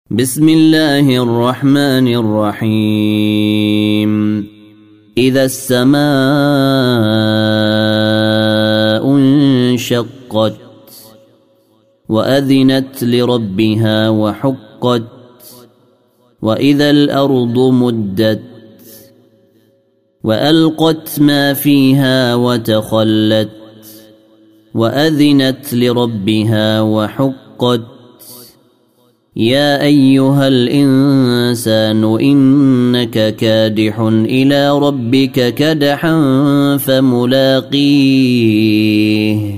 بسم الله الرحمن الرحيم. إذا السماء انشقت وأذنت لربها وحقت وإذا الأرض مدت وألقت ما فيها وتخلت وأذنت لربها وحقت يا أيها الإنسان إنك كادح إلى ربك كدحا فملاقيه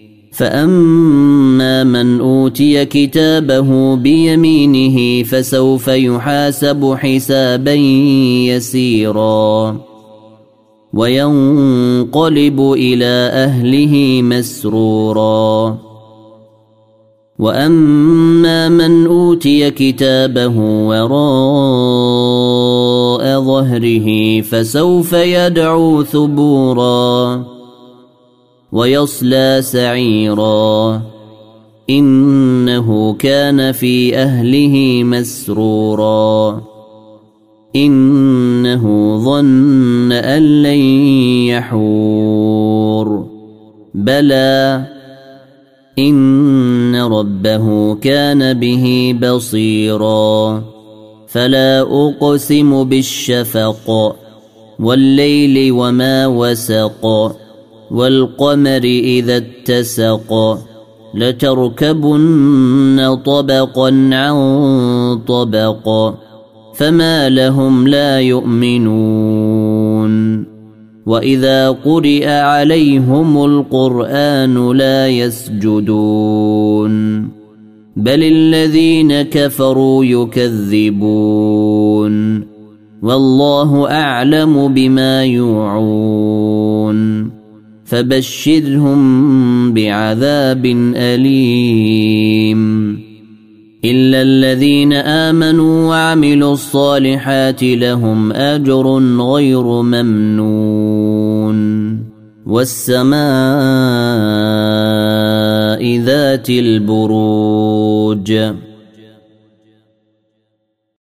فأما من أوتي كتابه بيمينه فسوف يحاسب حسابا يسيرا وينقلب إلى أهله مسرورا وأما من أوتي كتابه وراء ظهره فسوف يدعو ثبورا ويصلى سعيرا إنه كان في أهله مسرورا إنه ظن أن لن يحور بلى إن ربه كان به بصيرا فلا أقسم بالشفق والليل وما وسق والقمر إذا اتسق لتركبن طبقا عن طبق فما لهم لا يؤمنون وإذا قرئ عليهم القرآن لا يسجدون بل الذين كفروا يكذبون والله أعلم بما يوعون فبشرهم بعذاب أليم إلا الذين آمنوا وعملوا الصالحات لهم أجر غير ممنون والسماء ذات البروج